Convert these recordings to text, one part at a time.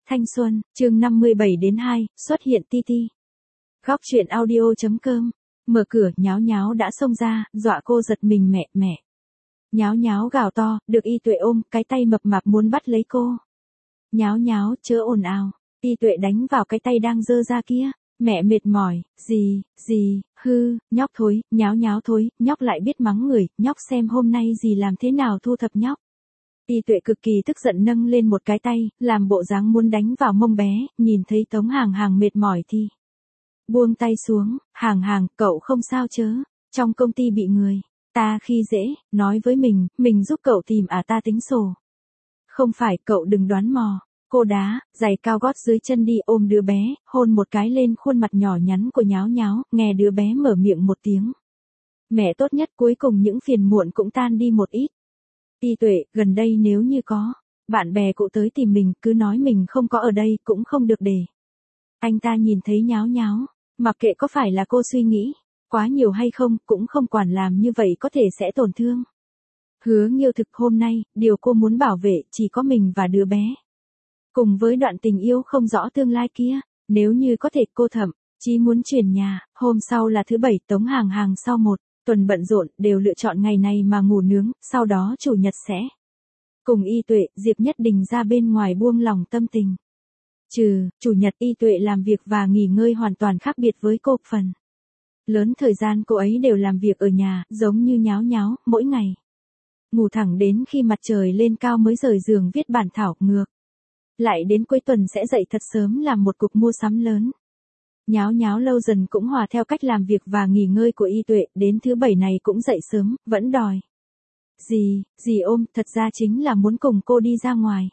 Thanh xuân, chương 57 đến 2, xuất hiện Titi. Góc truyện audio.com. Mở cửa, Nháo Nháo đã xông ra, dọa cô giật mình. Mẹ. Nháo Nháo gào to, được Y Tuệ ôm, cái tay mập mạp muốn bắt lấy cô. Nháo, chớ ồn ào. Y Tuệ đánh vào cái tay đang giơ ra kia. Mẹ mệt mỏi, gì, nhóc thối, Nháo thối, nhóc lại biết mắng người, nhóc xem hôm nay gì làm thế nào thu thập nhóc. Y Tuệ cực kỳ tức giận nâng lên một cái tay, làm bộ dáng muốn đánh vào mông bé, nhìn thấy Tống Hàng mệt mỏi thì buông tay xuống. Hàng, cậu không sao chớ, trong công ty bị người ta khi dễ, nói với mình giúp cậu tìm ta tính sổ. Không phải, cậu đừng đoán mò. Cô đá giày cao gót dưới chân đi, ôm đứa bé, hôn một cái lên khuôn mặt nhỏ nhắn của Nháo, nghe đứa bé mở miệng một tiếng. Mẹ tốt nhất, cuối cùng những phiền muộn cũng tan đi một ít. Y Tuệ, gần đây nếu như có bạn bè cậu tới tìm mình, cứ nói mình không có ở đây, cũng không được để anh ta nhìn thấy Nháo, mặc kệ có phải là cô suy nghĩ quá nhiều hay không, cũng không quản, làm như vậy có thể sẽ tổn thương. Hứa Nghiêu thực hôm nay, điều cô muốn bảo vệ chỉ có mình và đứa bé. Cùng với đoạn tình yêu không rõ tương lai kia, nếu như có thể cô thậm chí muốn chuyển nhà. Hôm sau là thứ Bảy, Tống Hàng sau một tuần bận rộn đều lựa chọn ngày này mà ngủ nướng, sau đó Chủ nhật sẽ cùng Y Tuệ, Diệp Nhất Đình ra bên ngoài buông lòng tâm tình. Chủ nhật Y Tuệ làm việc và nghỉ ngơi hoàn toàn khác biệt với cô, phần lớn thời gian cô ấy đều làm việc ở nhà, giống như Nháo, mỗi ngày ngủ thẳng đến khi mặt trời lên cao mới rời giường viết bản thảo, ngược lại đến cuối tuần sẽ dậy thật sớm làm một cuộc mua sắm lớn. Nháo lâu dần cũng hòa theo cách làm việc và nghỉ ngơi của Y Tuệ, đến thứ Bảy này cũng dậy sớm, vẫn đòi gì ôm, thật ra chính là muốn cùng cô đi ra ngoài.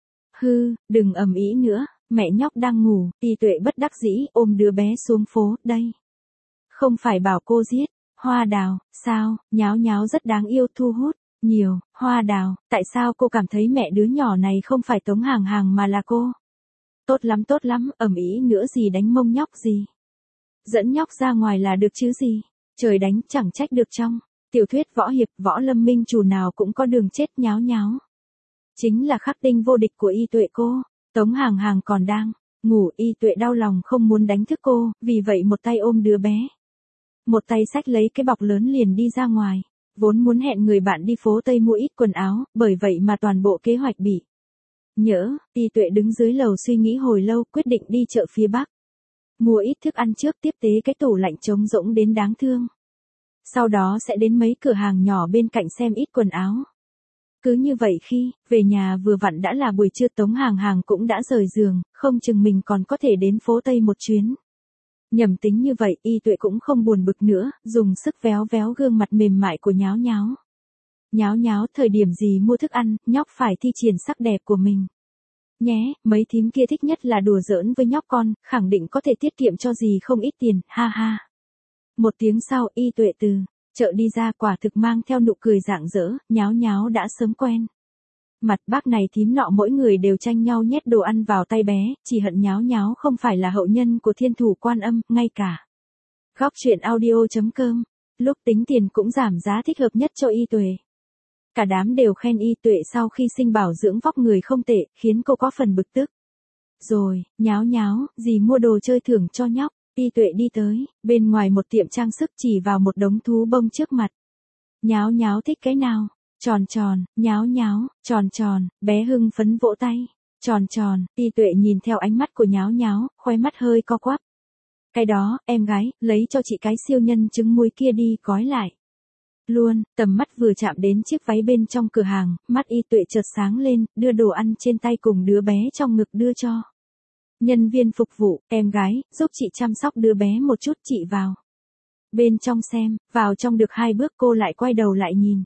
Đừng ầm ĩ nữa, mẹ nhóc đang ngủ. Y Tuệ bất đắc dĩ ôm đứa bé xuống phố. Đây không phải bảo cô giết hoa đào sao? Nháo rất đáng yêu, thu hút nhiều hoa đào. Tại sao cô cảm thấy mẹ đứa nhỏ này không phải Tống Hàng mà là cô? Tốt lắm, ầm ĩ nữa gì, đánh mông nhóc gì. Dẫn nhóc ra ngoài là được chứ gì. Trời đánh, chẳng trách được trong tiểu thuyết võ hiệp, võ lâm minh chủ nào cũng có đường chết. Nháo chính là khắc tinh vô địch của Y Tuệ cô. Tống Hàng còn đang ngủ, Y Tuệ đau lòng không muốn đánh thức cô, vì vậy một tay ôm đứa bé, một tay xách lấy cái bọc lớn liền đi ra ngoài. Vốn muốn hẹn người bạn đi phố Tây mua ít quần áo, bởi vậy mà toàn bộ kế hoạch bị nhỡ. Y Tuệ đứng dưới lầu suy nghĩ hồi lâu, quyết định đi chợ phía Bắc mua ít thức ăn trước, tiếp tế cái tủ lạnh trống rỗng đến đáng thương. Sau đó sẽ đến mấy cửa hàng nhỏ bên cạnh xem ít quần áo. Cứ như vậy khi về nhà vừa vặn đã là buổi trưa, Tống Hàng cũng đã rời giường, không chừng mình còn có thể đến phố Tây một chuyến. Nhầm tính như vậy, Y Tuệ cũng không buồn bực nữa, dùng sức véo gương mặt mềm mại của Nháo. Nháo, thời điểm gì mua thức ăn, nhóc phải thi triển sắc đẹp của mình nhé, mấy thím kia thích nhất là đùa giỡn với nhóc con, khẳng định có thể tiết kiệm cho gì không ít tiền, ha. Một tiếng sau, Y Tuệ từ chợ đi ra, quả thực mang theo nụ cười rạng rỡ. Nháo đã sớm quen mặt bác này thím nọ, mỗi người đều tranh nhau nhét đồ ăn vào tay bé, chỉ hận Nháo không phải là hậu nhân của Thiên Thủ Quan Âm, ngay cả góc truyện audio.com, lúc tính tiền cũng giảm giá thích hợp nhất cho Y Tuệ. Cả đám đều khen Y Tuệ sau khi sinh bảo dưỡng vóc người không tệ, khiến cô có phần bực tức. Rồi, Nháo, gì mua đồ chơi thưởng cho nhóc. Y Tuệ đi tới bên ngoài một tiệm trang sức, chỉ vào một đống thú bông trước mặt. Nháo thích cái nào? Tròn, Nháo, tròn, bé hưng phấn vỗ tay. Tròn, Y Tuệ nhìn theo ánh mắt của Nháo, khóe mắt hơi co quắp. Cái đó, em gái, lấy cho chị cái siêu nhân trứng muối kia đi, gói lại luôn. Tầm mắt vừa chạm đến chiếc váy bên trong cửa hàng, mắt Y Tuệ chợt sáng lên, đưa đồ ăn trên tay cùng đứa bé trong ngực đưa cho nhân viên phục vụ. Em gái, giúp chị chăm sóc đứa bé một chút, chị vào bên trong xem. Vào trong được 2 bước cô lại quay đầu lại nhìn.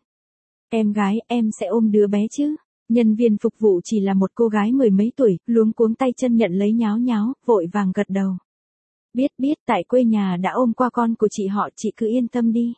Em gái, em sẽ ôm đứa bé chứ? Nhân viên phục vụ chỉ là một cô gái 10 mấy tuổi, luống cuống tay chân nhận lấy Nháo, vội vàng gật đầu. Biết, tại quê nhà đã ôm qua con của chị họ, chị cứ yên tâm đi.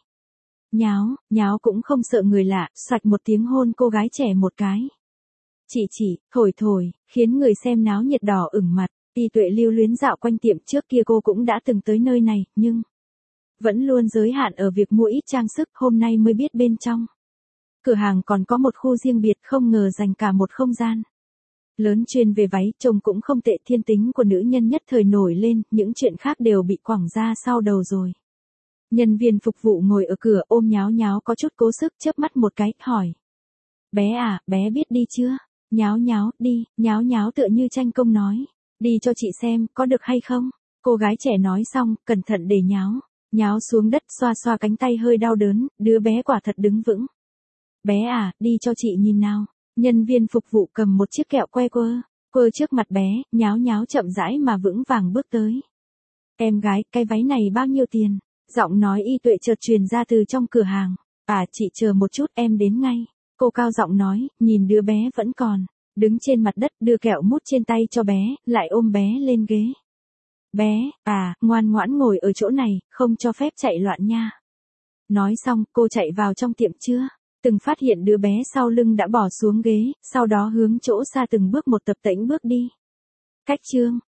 Nháo cũng không sợ người lạ, xoạch một tiếng hôn cô gái trẻ một cái. Chị, thổi, khiến người xem náo nhiệt đỏ ửng mặt. Y Tuệ lưu luyến dạo quanh tiệm, trước kia cô cũng đã từng tới nơi này, nhưng vẫn luôn giới hạn ở việc mua ít trang sức, hôm nay mới biết bên trong cửa hàng còn có một khu riêng biệt, không ngờ dành cả một không gian Lớn chuyên về váy, trông cũng không tệ, thiên tính của nữ nhân nhất thời nổi lên, những chuyện khác đều bị quẳng ra sau đầu rồi. Nhân viên phục vụ ngồi ở cửa ôm Nháo Nháo có chút cố sức, chớp mắt một cái, hỏi. Bé à, bé biết đi chưa? Nháo Nháo, đi, Nháo Nháo tựa như tranh công nói. Đi cho chị xem, có được hay không? Cô gái trẻ nói xong, cẩn thận để Nháo xuống đất, xoa xoa cánh tay hơi đau đớn, đứa bé quả thật đứng vững. Bé à, đi cho chị nhìn nào. Nhân viên phục vụ cầm một chiếc kẹo quơ trước mặt bé, Nháo Nháo chậm rãi mà vững vàng bước tới. Em gái, cái váy này bao nhiêu tiền? Giọng nói y tuệ chợt truyền ra từ trong cửa hàng. À, chị chờ một chút, em đến ngay. Cô cao giọng nói, nhìn đứa bé vẫn còn đứng trên mặt đất, đưa kẹo mút trên tay cho bé, lại ôm bé lên ghế. Bé, à, ngoan ngoãn ngồi ở chỗ này, không cho phép chạy loạn nha. Nói xong, cô chạy vào trong tiệm chưa từng phát hiện đứa bé sau lưng đã bỏ xuống ghế, sau đó hướng chỗ xa từng bước một tập tễnh bước đi. Cách chương